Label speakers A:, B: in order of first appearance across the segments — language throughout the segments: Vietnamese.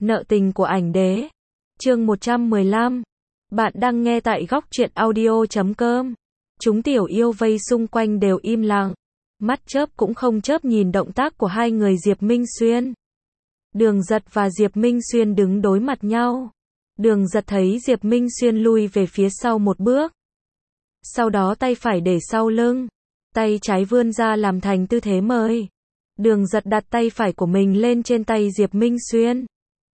A: Nợ tình của ảnh đế. Chương 115. Bạn đang nghe tại góc truyện audio.com. Chúng tiểu yêu vây xung quanh đều im lặng. Mắt chớp cũng không chớp nhìn động tác của hai người Diệp Minh Xuyên. Đường Giật và Diệp Minh Xuyên đứng đối mặt nhau. Đường Giật thấy Diệp Minh Xuyên lui về phía sau một bước. Sau đó tay phải để sau lưng. Tay trái vươn ra làm thành tư thế mời. Đường Giật đặt tay phải của mình lên trên tay Diệp Minh Xuyên.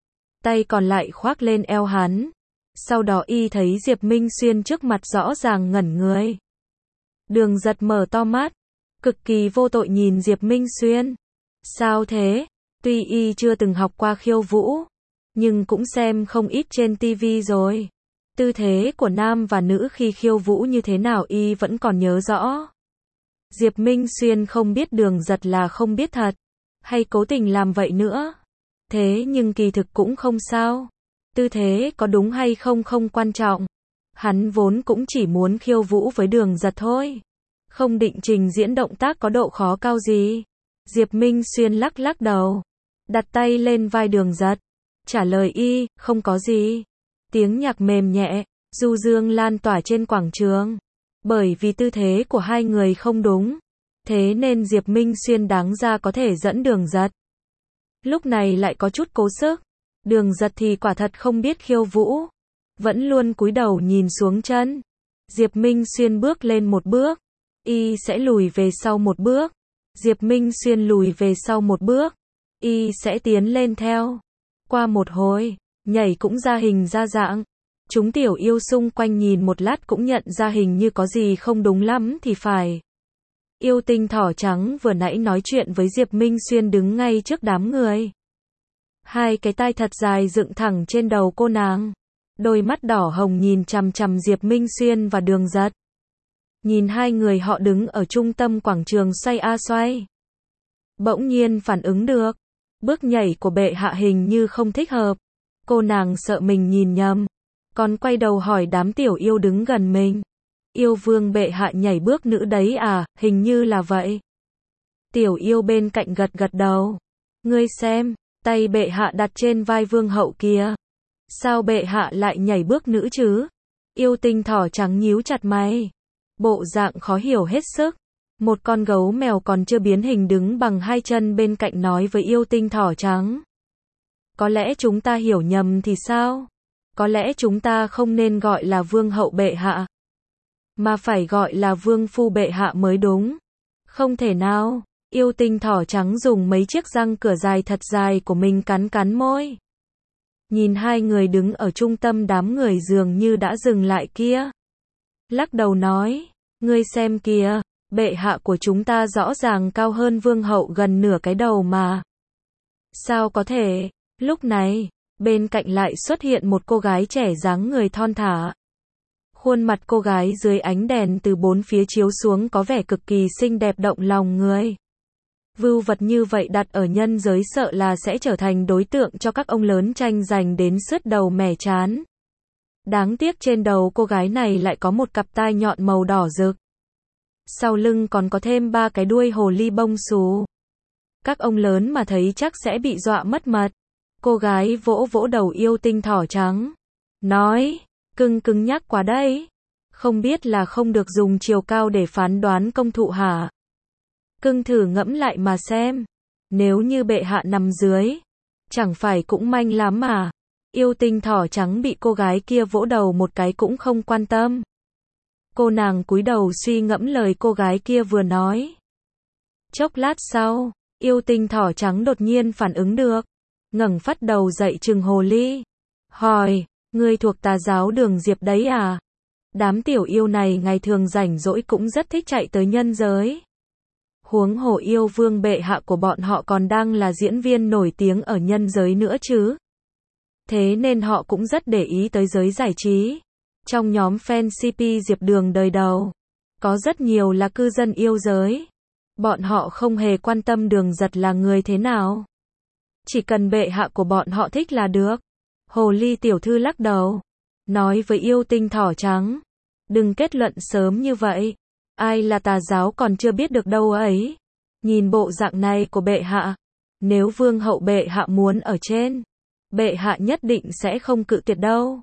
A: Tay còn lại khoác lên eo hắn. Sau đó y thấy Diệp Minh Xuyên trước mặt rõ ràng ngẩn người. Đường Giật mở to mắt, cực kỳ vô tội nhìn Diệp Minh Xuyên. Sao thế? Tuy y chưa từng học qua khiêu vũ, nhưng cũng xem không ít trên tivi rồi. Tư thế của nam và nữ khi khiêu vũ như thế nào y vẫn còn nhớ rõ. Diệp Minh Xuyên không biết Đường Giật là không biết thật, hay cố tình làm vậy nữa. Thế nhưng kỳ thực cũng không sao. Tư thế có đúng hay không không quan trọng. Hắn vốn cũng chỉ muốn khiêu vũ với Đường Giật thôi. Không định trình diễn động tác có độ khó cao gì. Diệp Minh Xuyên lắc lắc đầu. Đặt tay lên vai Đường Giật. Trả lời y, không có gì. Tiếng nhạc mềm nhẹ, du dương lan tỏa trên quảng trường. Bởi vì tư thế của hai người không đúng. Thế nên Diệp Minh Xuyên đáng ra có thể dẫn Đường Giật. Lúc này lại có chút cố sức. Đường Giật thì quả thật không biết khiêu vũ. Vẫn luôn cúi đầu nhìn xuống chân. Diệp Minh Xuyên bước lên một bước. Y sẽ lùi về sau một bước. Diệp Minh Xuyên lùi về sau một bước. Y sẽ tiến lên theo. Qua một hồi, nhảy cũng ra hình ra dạng. Chúng tiểu yêu xung quanh nhìn một lát cũng nhận ra hình như có gì không đúng lắm thì phải. Yêu tinh thỏ trắng vừa nãy nói chuyện với Diệp Minh Xuyên đứng ngay trước đám người. Hai cái tai thật dài dựng thẳng trên đầu cô nàng. Đôi mắt đỏ hồng nhìn chằm chằm Diệp Minh Xuyên và Đường Giật. Nhìn hai người họ đứng ở trung tâm quảng trường xoay a xoay. Bỗng nhiên phản ứng được. Bước nhảy của bệ hạ hình như không thích hợp. Cô nàng sợ mình nhìn nhầm. Còn quay đầu hỏi đám tiểu yêu đứng gần mình. Yêu vương bệ hạ nhảy bước nữ đấy à, hình như là vậy. Tiểu yêu bên cạnh gật gật đầu. Ngươi xem, tay bệ hạ đặt trên vai vương hậu kia. Sao bệ hạ lại nhảy bước nữ chứ? Yêu tinh thỏ trắng nhíu chặt mày. Bộ dạng khó hiểu hết sức. Một con gấu mèo còn chưa biến hình đứng bằng hai chân bên cạnh nói với yêu tinh thỏ trắng. Có lẽ chúng ta hiểu nhầm thì sao? Có lẽ chúng ta không nên gọi là vương hậu bệ hạ, mà phải gọi là vương phu bệ hạ mới đúng. Không thể nào. Yêu tinh thỏ trắng dùng mấy chiếc răng cửa dài thật dài của mình cắn cắn môi. Nhìn hai người đứng ở trung tâm đám người dường như đã dừng lại kia. Lắc đầu nói, ngươi xem kìa, bệ hạ của chúng ta rõ ràng cao hơn vương hậu gần nửa cái đầu mà. Sao có thể? Lúc này, bên cạnh lại xuất hiện một cô gái trẻ dáng người thon thả. Khuôn mặt cô gái dưới ánh đèn từ bốn phía chiếu xuống có vẻ cực kỳ xinh đẹp động lòng người. Vưu vật như vậy đặt ở nhân giới sợ là sẽ trở thành đối tượng cho các ông lớn tranh giành đến sứt đầu mẻ chán. Đáng tiếc trên đầu cô gái này lại có một cặp tai nhọn màu đỏ rực. Sau lưng còn có thêm ba cái đuôi hồ ly bông xù. Các ông lớn mà thấy chắc sẽ bị dọa mất mật. Cô gái vỗ vỗ đầu yêu tinh thỏ trắng. Nói, cưng nhắc quá đấy. Không biết là không được dùng chiều cao để phán đoán công thụ hả? Cưng thử ngẫm lại mà xem. Nếu như bệ hạ nằm dưới, chẳng phải cũng manh lắm mà. Yêu tinh thỏ trắng bị cô gái kia vỗ đầu một cái cũng không quan tâm. Cô nàng cúi đầu suy ngẫm lời cô gái kia vừa nói. Chốc lát sau, yêu tinh thỏ trắng đột nhiên phản ứng được. Ngẩng phát đầu dậy trừng hồ ly. Hỏi, ngươi thuộc tà giáo Đường Diệp đấy à? Đám tiểu yêu này ngày thường rảnh rỗi cũng rất thích chạy tới nhân giới. Huống hồ yêu vương bệ hạ của bọn họ còn đang là diễn viên nổi tiếng ở nhân giới nữa chứ. Thế nên họ cũng rất để ý tới giới giải trí. Trong nhóm fan CP Diệp Đường đời đầu, có rất nhiều là cư dân yêu giới. Bọn họ không hề quan tâm Đường Giật là người thế nào. Chỉ cần bệ hạ của bọn họ thích là được. Hồ ly tiểu thư lắc đầu. Nói với yêu tinh thỏ trắng. Đừng kết luận sớm như vậy. Ai là tà giáo còn chưa biết được đâu ấy. Nhìn bộ dạng này của bệ hạ. Nếu vương hậu bệ hạ muốn ở trên Bệ hạ nhất định sẽ không cự tuyệt đâu.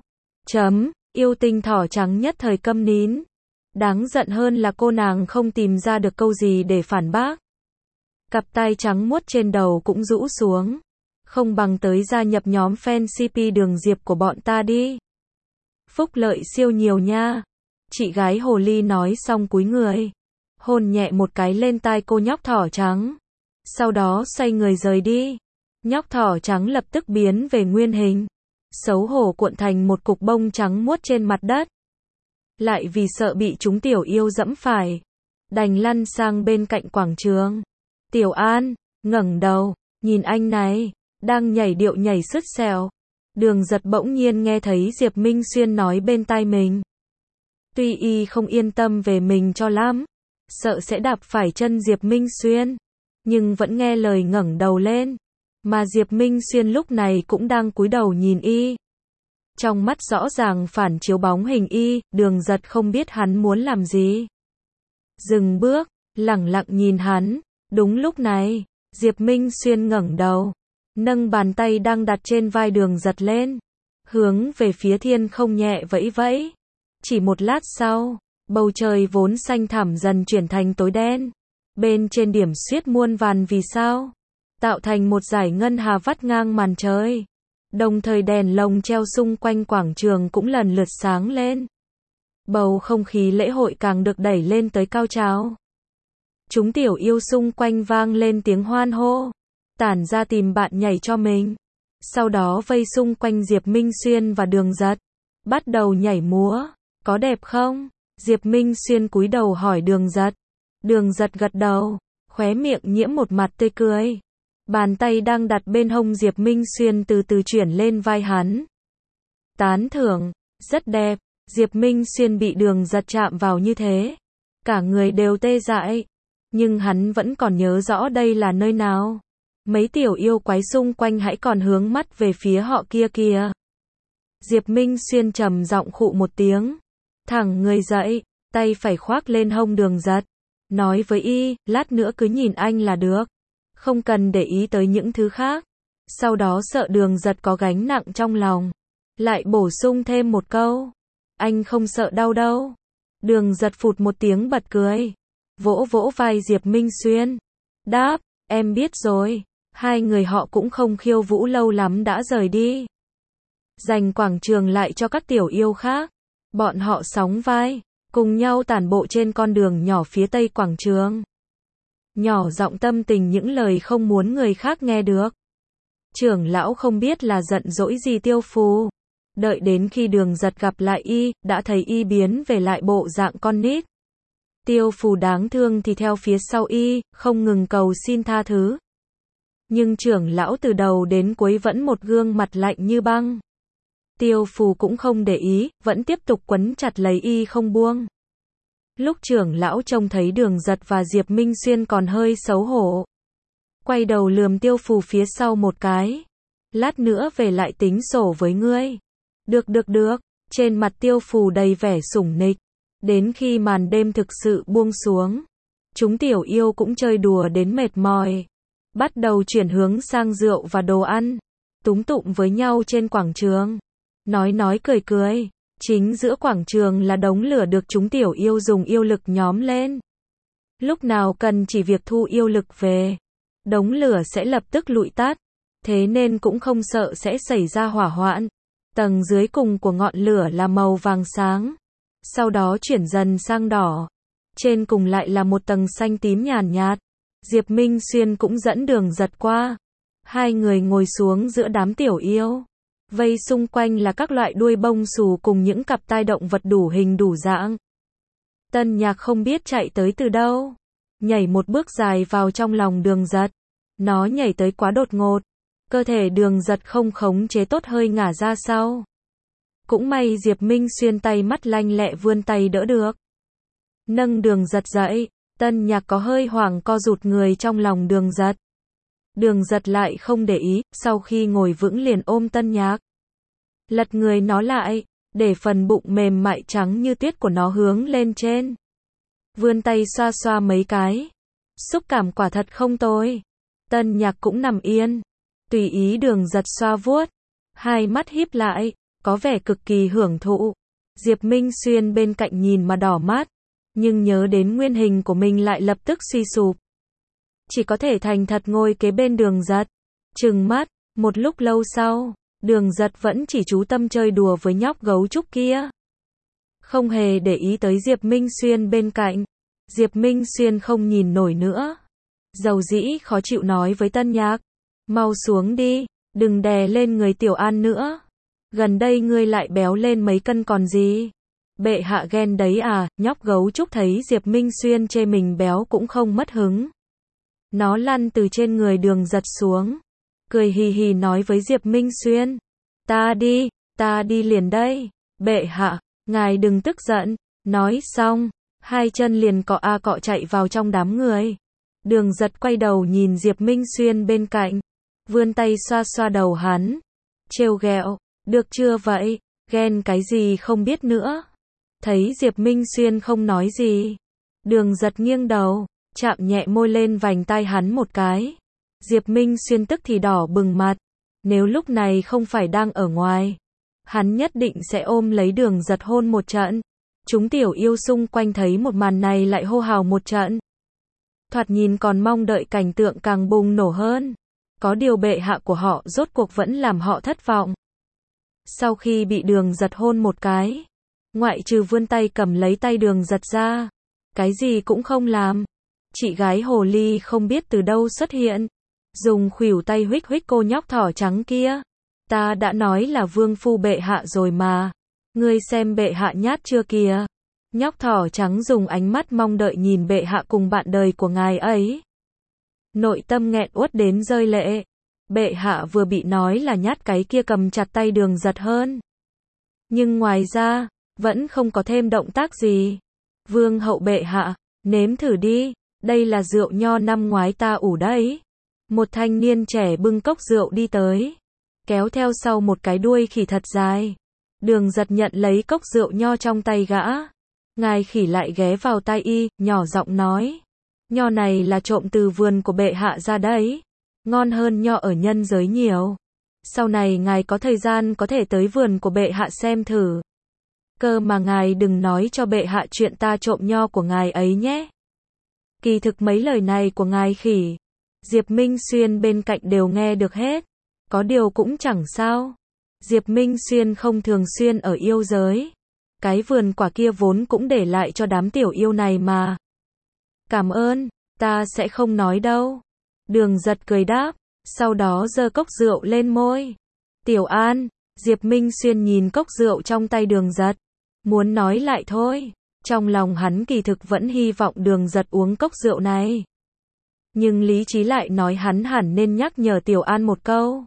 A: Yêu tinh thỏ trắng nhất thời câm nín. Đáng giận hơn là cô nàng không tìm ra được câu gì để phản bác. Cặp tai trắng muốt trên đầu cũng rũ xuống. Không bằng tới gia nhập nhóm fan CP Đường Diệp của bọn ta đi. Phúc lợi siêu nhiều nha. Chị gái hồ ly nói xong cúi người. Hôn nhẹ một cái lên tai cô nhóc thỏ trắng. Sau đó xoay người rời đi. Nhóc thỏ trắng lập tức biến về nguyên hình. Xấu hổ cuộn thành một cục bông trắng muốt trên mặt đất. Lại vì sợ bị chúng tiểu yêu dẫm phải. Đành lăn sang bên cạnh quảng trường. Tiểu An, ngẩng đầu, nhìn anh này, đang nhảy điệu nhảy sứt xẻo. Đường Giật bỗng nhiên nghe thấy Diệp Minh Xuyên nói bên tai mình. Tuy y không yên tâm về mình cho lắm, sợ sẽ đạp phải chân Diệp Minh Xuyên, nhưng vẫn nghe lời ngẩng đầu lên. Mà Diệp Minh Xuyên lúc này cũng đang cúi đầu nhìn y. Trong mắt rõ ràng phản chiếu bóng hình y, Đường Giật không biết hắn muốn làm gì. Dừng bước, lẳng lặng nhìn hắn. Đúng lúc này, Diệp Minh Xuyên ngẩng đầu, nâng bàn tay đang đặt trên vai Đường Giật lên, hướng về phía thiên không nhẹ vẫy vẫy. Chỉ một lát sau, bầu trời vốn xanh thẳm dần chuyển thành tối đen. Bên trên điểm xuyết muôn vàn vì sao, tạo thành một dải ngân hà vắt ngang màn trời. Đồng thời đèn lồng treo xung quanh quảng trường cũng lần lượt sáng lên. Bầu không khí lễ hội càng được đẩy lên tới cao trào. Chúng tiểu yêu xung quanh vang lên tiếng hoan hô, tản ra tìm bạn nhảy cho mình. Sau đó vây xung quanh Diệp Minh Xuyên và Đường Giật, bắt đầu nhảy múa. Có đẹp không? Diệp Minh Xuyên cúi đầu hỏi Đường Giật. Đường Giật gật đầu, khóe miệng nhiễm một mặt tươi cười. Bàn tay đang đặt bên hông Diệp Minh Xuyên từ từ chuyển lên vai hắn. Tán thưởng, rất đẹp. Diệp Minh Xuyên bị Đường Giật chạm vào như thế, cả người đều tê dại. Nhưng hắn vẫn còn nhớ rõ đây là nơi nào. Mấy tiểu yêu quái xung quanh hãy còn hướng mắt về phía họ kia kìa. Diệp Minh Xuyên trầm giọng khụ một tiếng, thẳng người dậy, tay phải khoác lên hông Đường Giật, nói với y, lát nữa cứ nhìn anh là được, không cần để ý tới những thứ khác. Sau đó sợ Đường Giật có gánh nặng trong lòng, lại bổ sung thêm một câu, anh không sợ đau đâu. Đường Giật phụt một tiếng bật cười, vỗ vỗ vai Diệp Minh Xuyên, đáp, em biết rồi. Hai người họ cũng không khiêu vũ lâu lắm đã rời đi, dành quảng trường lại cho các tiểu yêu khác. Bọn họ sóng vai, cùng nhau tản bộ trên con đường nhỏ phía tây quảng trường, nhỏ giọng tâm tình những lời không muốn người khác nghe được. Trưởng lão không biết là giận dỗi gì Tiêu Phù. Đợi đến khi Đường Giật gặp lại y, đã thấy y biến về lại bộ dạng con nít. Tiêu Phù đáng thương thì theo phía sau y, không ngừng cầu xin tha thứ. Nhưng trưởng lão từ đầu đến cuối vẫn một gương mặt lạnh như băng. Tiêu Phù cũng không để ý, vẫn tiếp tục quấn chặt lấy y không buông. Lúc trưởng lão trông thấy Đường Giật và Diệp Minh Xuyên còn hơi xấu hổ, quay đầu lườm Tiêu Phù phía sau một cái. Lát nữa về lại tính sổ với ngươi. Được. Trên mặt Tiêu Phù đầy vẻ sủng nịch. Đến khi màn đêm thực sự buông xuống, chúng tiểu yêu cũng chơi đùa đến mệt mỏi, bắt đầu chuyển hướng sang rượu và đồ ăn, túm tụm với nhau trên quảng trường, nói cười. Chính giữa quảng trường là đống lửa được chúng tiểu yêu dùng yêu lực nhóm lên. Lúc nào cần chỉ việc thu yêu lực về, đống lửa sẽ lập tức lụi tắt, thế nên cũng không sợ sẽ xảy ra hỏa hoạn. Tầng dưới cùng của ngọn lửa là màu vàng sáng, sau đó chuyển dần sang đỏ, trên cùng lại là một tầng xanh tím nhàn nhạt. Diệp Minh Xuyên cũng dẫn Đường Giật qua. Hai người ngồi xuống giữa đám tiểu yêu. Vây xung quanh là các loại đuôi bông xù cùng những cặp tai động vật đủ hình đủ dạng. Tân Nhạc không biết chạy tới từ đâu, nhảy một bước dài vào trong lòng Đường Giật. Nó nhảy tới quá đột ngột, cơ thể Đường Giật không khống chế tốt hơi ngả ra sau. Cũng may Diệp Minh Xuyên tay mắt lanh lẹ vươn tay đỡ được, nâng Đường Giật dậy. Tân Nhạc có hơi hoảng co rụt người trong lòng Đường Giật. Đường Giật lại không để ý, sau khi ngồi vững liền ôm Tân Nhạc, lật người nó lại, để phần bụng mềm mại trắng như tuyết của nó hướng lên trên. Vươn tay xoa xoa mấy cái. Xúc cảm quả thật không tồi. Tân Nhạc cũng nằm yên, tùy ý Đường Giật xoa vuốt. hai mắt híp lại, có vẻ cực kỳ hưởng thụ. Diệp Minh Xuyên bên cạnh nhìn mà đỏ mắt, nhưng nhớ đến nguyên hình của mình lại lập tức suy sụp. Chỉ có thể thành thật ngồi kế bên Đường Giật, trừng mắt. Một lúc lâu sau, Đường Giật vẫn chỉ chú tâm chơi đùa với nhóc gấu trúc kia, không hề để ý tới Diệp Minh Xuyên bên cạnh. Diệp Minh Xuyên không nhìn nổi nữa, dầu dĩ khó chịu nói với Tân Nhạc, mau xuống đi, đừng đè lên người Tiểu An nữa. Gần đây ngươi lại béo lên mấy cân còn gì. Bệ hạ ghen đấy à. Nhóc gấu trúc thấy Diệp Minh Xuyên chê mình béo cũng không mất hứng. Nó lăn từ trên người Đường Giật xuống, cười hì hì nói với Diệp Minh Xuyên, ta đi liền đây. Bệ hạ, ngài đừng tức giận. Nói xong, hai chân liền cọ chạy vào trong đám người. Đường Giật quay đầu nhìn Diệp Minh Xuyên bên cạnh, vươn tay xoa xoa đầu hắn, trêu ghẹo, được chưa vậy, ghen cái gì không biết nữa. Thấy Diệp Minh Xuyên không nói gì, Đường Giật nghiêng đầu, chạm nhẹ môi lên vành tai hắn một cái. Diệp Minh Xuyên tức thì đỏ bừng mặt, nếu lúc này không phải đang ở ngoài, hắn nhất định sẽ ôm lấy Đường Giật hôn một trận. Chúng tiểu yêu xung quanh thấy một màn này lại hô hào một trận. Thoạt nhìn còn mong đợi cảnh tượng càng bùng nổ hơn. Có điều bệ hạ của họ rốt cuộc vẫn làm họ thất vọng. Sau khi bị Đường Giật hôn một cái, ngoại trừ vươn tay cầm lấy tay Đường Giật ra, cái gì cũng không làm. Chị gái hồ ly không biết từ đâu xuất hiện, dùng khuỷu tay huých cô nhóc thỏ trắng kia. Ta đã nói là vương phu bệ hạ rồi mà. Ngươi xem bệ hạ nhát chưa kìa. Nhóc thỏ trắng dùng ánh mắt mong đợi nhìn bệ hạ cùng bạn đời của ngài ấy. Nội tâm nghẹn uất đến rơi lệ. Bệ hạ vừa bị nói là nhát cái kia cầm chặt tay Đường Giật hơn. Nhưng ngoài ra, vẫn không có thêm động tác gì. Vương hậu bệ hạ, nếm thử đi, đây là rượu nho năm ngoái ta ủ đấy. Một thanh niên trẻ bưng cốc rượu đi tới, kéo theo sau một cái đuôi khỉ thật dài. Đường Giật nhận lấy cốc rượu nho trong tay gã. Ngài khỉ lại ghé vào tai y, nhỏ giọng nói. Nho này là trộm từ vườn của bệ hạ ra đấy. Ngon hơn nho ở nhân giới nhiều. Sau này ngài có thời gian có thể tới vườn của bệ hạ xem thử. Cơ mà ngài đừng nói cho bệ hạ chuyện ta trộm nho của ngài ấy nhé. Kỳ thực mấy lời này của ngài khỉ, Diệp Minh Xuyên bên cạnh đều nghe được hết. Có điều cũng chẳng sao. Diệp Minh Xuyên không thường xuyên ở yêu giới. Cái vườn quả kia vốn cũng để lại cho đám tiểu yêu này mà. Cảm ơn, ta sẽ không nói đâu. Đường Giật cười đáp, sau đó giơ cốc rượu lên môi. Tiểu An. Diệp Minh Xuyên nhìn cốc rượu trong tay Đường Giật, muốn nói lại thôi. Trong lòng hắn kỳ thực vẫn hy vọng Đường Giật uống cốc rượu này. Nhưng lý trí lại nói hắn hẳn nên nhắc nhở Tiểu An một câu.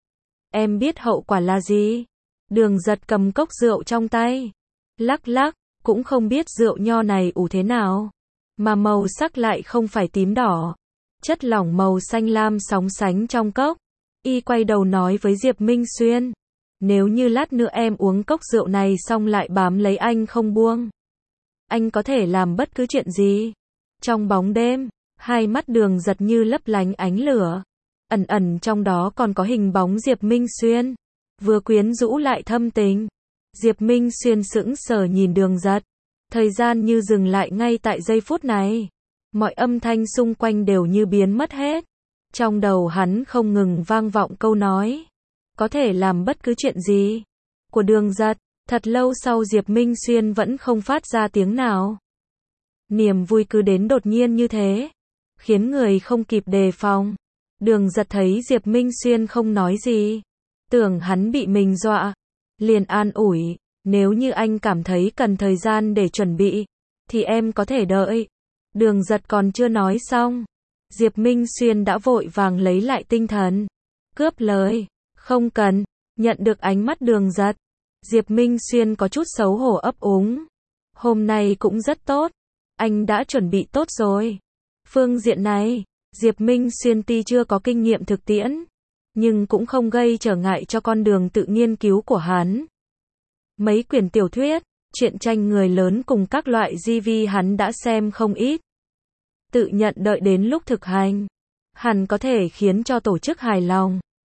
A: Em biết hậu quả là gì? Đường Giật cầm cốc rượu trong tay, lắc lắc, cũng không biết rượu nho này ủ thế nào, mà màu sắc lại không phải tím đỏ. Chất lỏng màu xanh lam sóng sánh trong cốc. Y quay đầu nói với Diệp Minh Xuyên. Nếu như lát nữa em uống cốc rượu này xong lại bám lấy anh không buông, anh có thể làm bất cứ chuyện gì. Trong bóng đêm, hai mắt Đường Giật như lấp lánh ánh lửa. Ẩn ẩn trong đó còn có hình bóng Diệp Minh Xuyên, vừa quyến rũ lại thâm tình. Diệp Minh Xuyên sững sờ nhìn Đường Giật. Thời gian như dừng lại ngay tại giây phút này. Mọi âm thanh xung quanh đều như biến mất hết. Trong đầu hắn không ngừng vang vọng câu nói. Có thể làm bất cứ chuyện gì. Của Đường Giật. Thật lâu sau Diệp Minh Xuyên vẫn không phát ra tiếng nào. Niềm vui cứ đến đột nhiên như thế, khiến người không kịp đề phòng. Đường Giật thấy Diệp Minh Xuyên không nói gì, tưởng hắn bị mình dọa, liền an ủi, nếu như anh cảm thấy cần thời gian để chuẩn bị, thì em có thể đợi. Đường Giật còn chưa nói xong, Diệp Minh Xuyên đã vội vàng lấy lại tinh thần, cướp lời, không cần. Nhận được ánh mắt Đường Giật, Diệp Minh Xuyên có chút xấu hổ ấp úng. Hôm nay cũng rất tốt, anh đã chuẩn bị tốt rồi. Phương diện này, Diệp Minh Xuyên tuy chưa có kinh nghiệm thực tiễn, nhưng cũng không gây trở ngại cho con đường tự nghiên cứu của hắn. Mấy quyển tiểu thuyết, truyện tranh người lớn cùng các loại GV hắn đã xem không ít. Tự nhận đợi đến lúc thực hành, hẳn có thể khiến cho tổ chức hài lòng.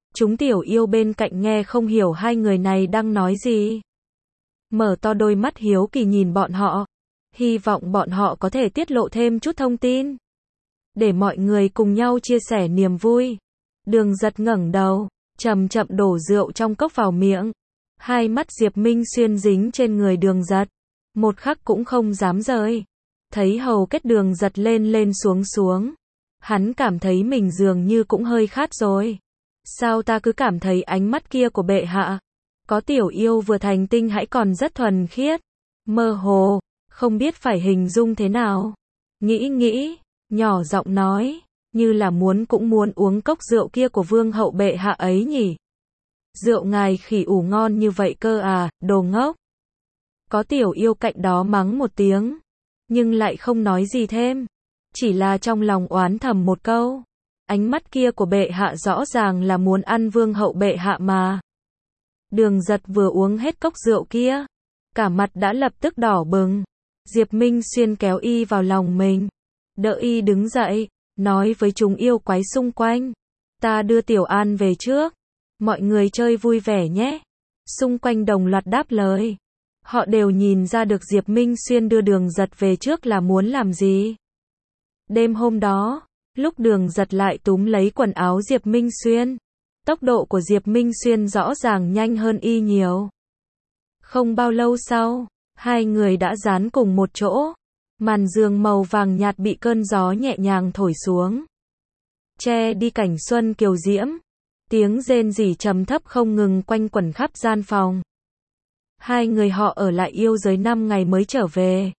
A: Chúng tiểu yêu bên cạnh nghe không hiểu hai người này đang nói gì. Mở to đôi mắt hiếu kỳ nhìn bọn họ. Hy vọng bọn họ có thể tiết lộ thêm chút thông tin. Để mọi người cùng nhau chia sẻ niềm vui. Đường Giật ngẩng đầu, chậm chậm đổ rượu trong cốc vào miệng. Hai mắt Diệp Minh Xuyên dính trên người Đường Giật. Một khắc cũng không dám rời. Thấy hầu kết Đường Giật lên lên xuống xuống. Hắn cảm thấy mình dường như cũng hơi khát rồi. Sao ta cứ cảm thấy ánh mắt kia của bệ hạ? Có tiểu yêu vừa thành tinh hãy còn rất thuần khiết. Mơ hồ, không biết phải hình dung thế nào. Nghĩ, nhỏ giọng nói, như là cũng muốn uống cốc rượu kia của vương hậu bệ hạ ấy nhỉ. Rượu ngài khỉ ủ ngon như vậy cơ à, đồ ngốc. Có tiểu yêu cạnh đó mắng một tiếng, nhưng lại không nói gì thêm. Chỉ là trong lòng oán thầm một câu. Ánh mắt kia của bệ hạ rõ ràng là muốn ăn vương hậu bệ hạ mà. Đường Giật vừa uống hết cốc rượu kia, cả mặt đã lập tức đỏ bừng. Diệp Minh Xuyên kéo y vào lòng mình, đỡ y đứng dậy, nói với chúng yêu quái xung quanh. Ta đưa Tiểu An về trước, mọi người chơi vui vẻ nhé. Xung quanh đồng loạt đáp lời. Họ đều nhìn ra được Diệp Minh Xuyên đưa Đường Giật về trước là muốn làm gì. Đêm hôm đó, lúc Đường Giật lại túm lấy quần áo Diệp Minh Xuyên, tốc độ của Diệp Minh Xuyên rõ ràng nhanh hơn y nhiều. Không bao lâu sau, hai người đã dán cùng một chỗ. Màn giường màu vàng nhạt bị cơn gió nhẹ nhàng thổi xuống, che đi cảnh xuân kiều diễm. Tiếng rên rỉ trầm thấp không ngừng quanh quẩn khắp gian phòng. Hai người họ ở lại yêu giới 5 ngày mới trở về.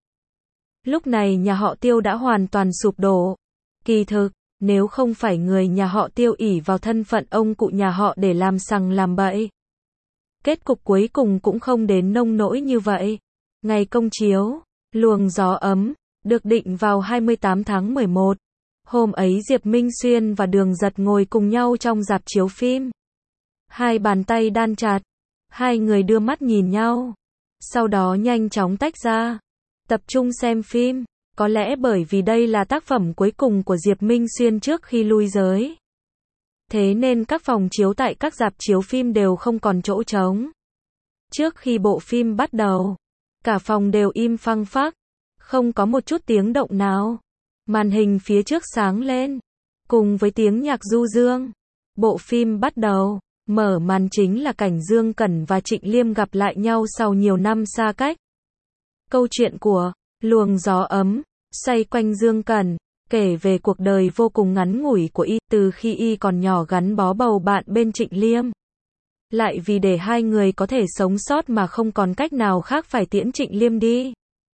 A: Lúc này nhà họ Tiêu đã hoàn toàn sụp đổ. Kỳ thực, nếu không phải người nhà họ Tiêu ỷ vào thân phận ông cụ nhà họ để làm sằng làm bậy, kết cục cuối cùng cũng không đến nông nỗi như vậy. Ngày công chiếu, luồng gió ấm, được định vào 28 tháng 11. Hôm ấy Diệp Minh Xuyên và Đường Giật ngồi cùng nhau trong rạp chiếu phim. Hai bàn tay đan chặt, hai người đưa mắt nhìn nhau, sau đó nhanh chóng tách ra, tập trung xem phim. Có lẽ bởi vì đây là tác phẩm cuối cùng của Diệp Minh Xuyên trước khi lui giới. Thế nên các phòng chiếu tại các rạp chiếu phim đều không còn chỗ trống. Trước khi bộ phim bắt đầu, cả phòng đều im phăng phắc, không có một chút tiếng động nào. Màn hình phía trước sáng lên, cùng với tiếng nhạc du dương. Bộ phim bắt đầu, mở màn chính là cảnh Dương Cẩn và Trịnh Liêm gặp lại nhau sau nhiều năm xa cách. Câu chuyện của luồng gió ấm xoay quanh Dương Cẩn, kể về cuộc đời vô cùng ngắn ngủi của y từ khi y còn nhỏ gắn bó bầu bạn bên Trịnh Liêm. Lại vì để hai người có thể sống sót mà không còn cách nào khác phải tiễn Trịnh Liêm đi.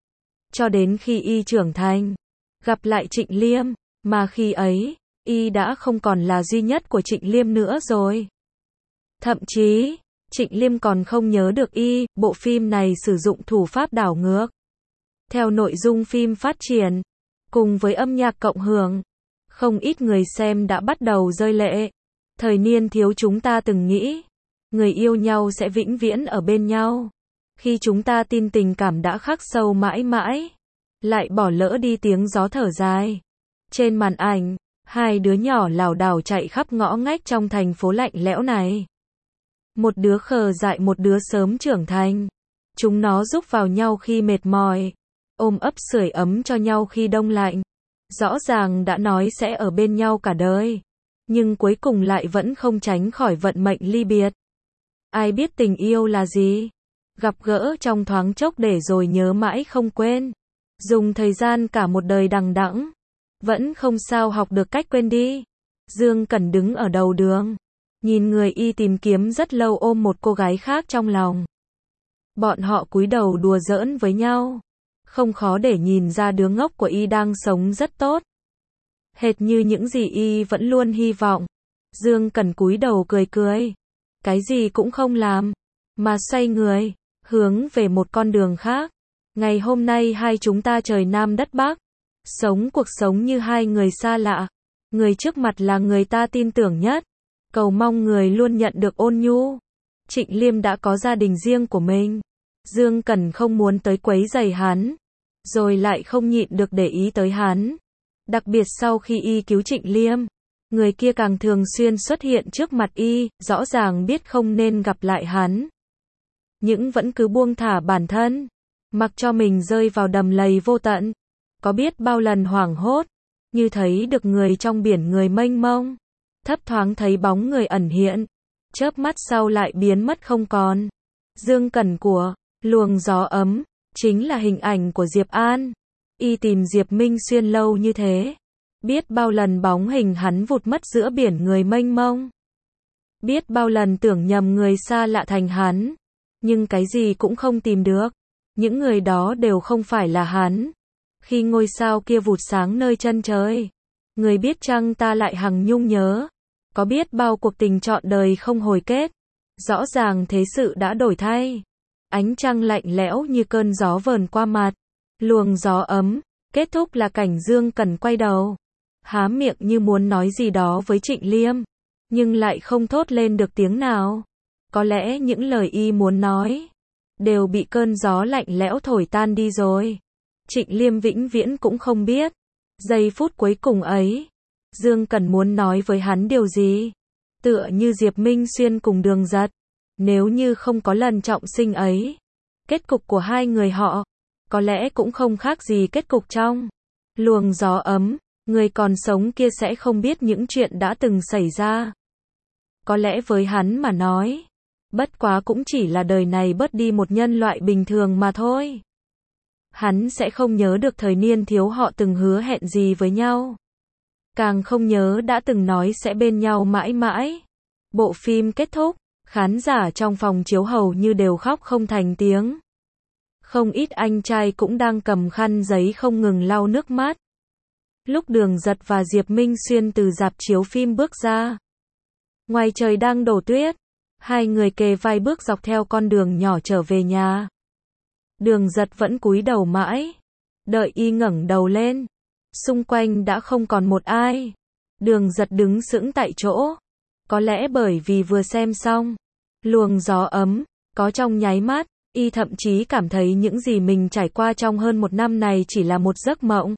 A: Cho đến khi y trưởng thành, gặp lại Trịnh Liêm, mà khi ấy, y đã không còn là duy nhất của Trịnh Liêm nữa rồi. Thậm chí, Trịnh Liêm còn không nhớ được y. Bộ phim này sử dụng thủ pháp đảo ngược. Theo nội dung phim phát triển, cùng với âm nhạc cộng hưởng, không ít người xem đã bắt đầu rơi lệ. Thời niên thiếu chúng ta từng nghĩ, người yêu nhau sẽ vĩnh viễn ở bên nhau. Khi chúng ta tin tình cảm đã khắc sâu mãi mãi, lại bỏ lỡ đi tiếng gió thở dài. Trên màn ảnh, hai đứa nhỏ lảo đảo chạy khắp ngõ ngách trong thành phố lạnh lẽo này. Một đứa khờ dại, một đứa sớm trưởng thành. Chúng nó giúp vào nhau khi mệt mỏi, ôm ấp sưởi ấm cho nhau khi đông lạnh. Rõ ràng đã nói sẽ ở bên nhau cả đời, nhưng cuối cùng lại vẫn không tránh khỏi vận mệnh ly biệt. Ai biết tình yêu là gì? Gặp gỡ trong thoáng chốc để rồi nhớ mãi không quên. Dùng thời gian cả một đời đằng đẵng, vẫn không sao học được cách quên đi. Dương Cẩn đứng ở đầu đường, nhìn người y tìm kiếm rất lâu ôm một cô gái khác trong lòng. Bọn họ cúi đầu đùa giỡn với nhau. Không khó để nhìn ra đứa ngốc của y đang sống rất tốt. Hệt như những gì y vẫn luôn hy vọng. Dương Cẩn cúi đầu cười cười. Cái gì cũng không làm, mà xoay người, hướng về một con đường khác. Ngày hôm nay hai chúng ta trời Nam đất Bắc. Sống cuộc sống như hai người xa lạ. Người trước mặt là người ta tin tưởng nhất. Cầu mong người luôn nhận được ôn nhu. Trịnh Liêm đã có gia đình riêng của mình. Dương Cẩn không muốn tới quấy rầy hắn, rồi lại không nhịn được để ý tới hắn. Đặc biệt sau khi y cứu Trịnh Liêm, Người kia càng thường xuyên xuất hiện trước mặt y, rõ ràng biết không nên gặp lại hắn. Nhưng vẫn cứ buông thả bản thân, mặc cho mình rơi vào đầm lầy vô tận. Có biết bao lần hoảng hốt, như thấy được người trong biển người mênh mông, thấp thoáng thấy bóng người ẩn hiện, chớp mắt sau lại biến mất không còn. Dương Cẩn của luồng gió ấm chính là hình ảnh của Diệp An. Y tìm Diệp Minh Xuyên lâu như thế, biết bao lần bóng hình hắn vụt mất giữa biển người mênh mông, biết bao lần tưởng nhầm người xa lạ thành hắn, nhưng cái gì cũng không tìm được. Những người đó đều không phải là hắn. Khi ngôi sao kia vụt sáng nơi chân trời, người biết chăng ta lại hằng nhung nhớ. Có biết bao cuộc tình trọn đời không hồi kết. Rõ ràng thế sự đã đổi thay. Ánh trăng lạnh lẽo như cơn gió vờn qua mặt. Luồng gió ấm. Kết thúc là cảnh Dương Cẩn quay đầu, há miệng như muốn nói gì đó với Trịnh Liêm, nhưng lại không thốt lên được tiếng nào. Có lẽ những lời y muốn nói đều bị cơn gió lạnh lẽo thổi tan đi rồi. Trịnh Liêm vĩnh viễn cũng không biết, giây phút cuối cùng ấy, Dương Cẩn muốn nói với hắn điều gì. Tựa như Diệp Minh Xuyên cùng Đường Giật, nếu như không có lần trọng sinh ấy, kết cục của hai người họ có lẽ cũng không khác gì kết cục trong luồng gió ấm. Người còn sống kia sẽ không biết những chuyện đã từng xảy ra. Có lẽ với hắn mà nói, bất quá cũng chỉ là đời này bớt đi một nhân loại bình thường mà thôi. Hắn sẽ không nhớ được thời niên thiếu họ từng hứa hẹn gì với nhau, càng không nhớ đã từng nói sẽ bên nhau mãi mãi. Bộ phim kết thúc, khán giả trong phòng chiếu hầu như đều khóc không thành tiếng. Không ít anh trai cũng đang cầm khăn giấy không ngừng lau nước mắt. Lúc Đường Giật và Diệp Minh Xuyên từ rạp chiếu phim bước ra, ngoài trời đang đổ tuyết, hai người kề vai bước dọc theo con đường nhỏ trở về nhà. Đường Giật vẫn cúi đầu mãi, đợi y ngẩng đầu lên, xung quanh đã không còn một ai. Đường Giật đứng sững tại chỗ, có lẽ bởi vì vừa xem xong luồng gió ấm, có trong nháy mắt, y thậm chí cảm thấy những gì mình trải qua trong hơn một năm này chỉ là một giấc mộng.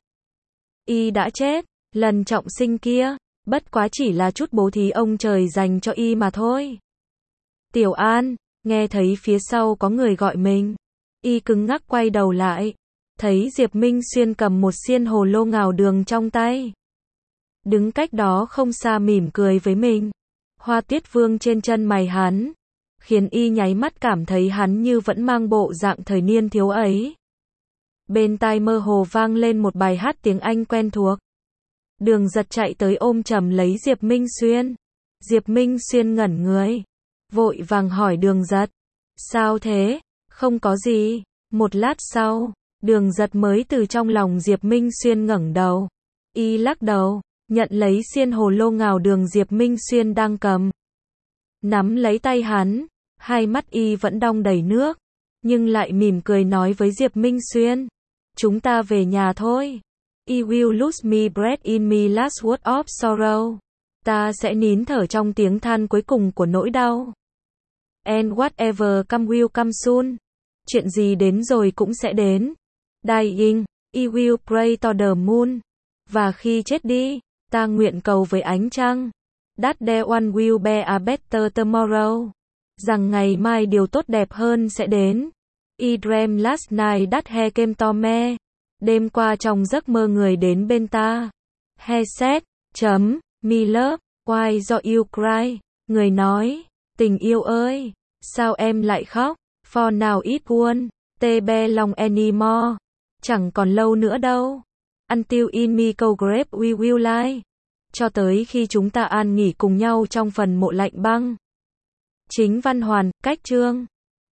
A: Y đã chết, lần trọng sinh kia, bất quá chỉ là chút bố thí ông trời dành cho y mà thôi. Tiểu An, nghe thấy phía sau có người gọi mình. Y cứng ngắc quay đầu lại, thấy Diệp Minh Xuyên cầm một xiên hồ lô ngào đường trong tay, đứng cách đó không xa mỉm cười với mình. Hoa tuyết vương trên chân mày hắn, khiến y nháy mắt cảm thấy hắn như vẫn mang bộ dạng thời niên thiếu ấy. Bên tai mơ hồ vang lên một bài hát tiếng Anh quen thuộc. Đường Giật chạy tới ôm chầm lấy Diệp Minh Xuyên. Diệp Minh Xuyên ngẩn người, vội vàng hỏi Đường Giật, sao thế? Không có gì. Một lát sau, Đường Giật mới từ trong lòng Diệp Minh Xuyên ngẩng đầu. Y lắc đầu, nhận lấy xiên hồ lô ngào đường Diệp Minh Xuyên đang cầm, nắm lấy tay hắn, hai mắt y vẫn đong đầy nước, nhưng lại mỉm cười nói với Diệp Minh Xuyên, chúng ta về nhà thôi. I will lose me breath in me last word of sorrow. Ta sẽ nín thở trong tiếng than cuối cùng của nỗi đau. And whatever come will come soon. Chuyện gì đến rồi cũng sẽ đến. Dying, I will pray to the moon. Và khi chết đi, ta nguyện cầu với ánh trăng. That there one will be a better tomorrow. Rằng ngày mai điều tốt đẹp hơn sẽ đến. I dreamed last night that he came to me. Đêm qua trong giấc mơ người đến bên ta. He said, me love, why do you cry? Người nói, tình yêu ơi, sao em lại khóc? For now it won't be long anymore. Chẳng còn lâu nữa đâu. Until in me cold grave we will lie. Cho tới khi chúng ta an nghỉ cùng nhau trong phần mộ lạnh băng. Chính văn hoàn, cách chương.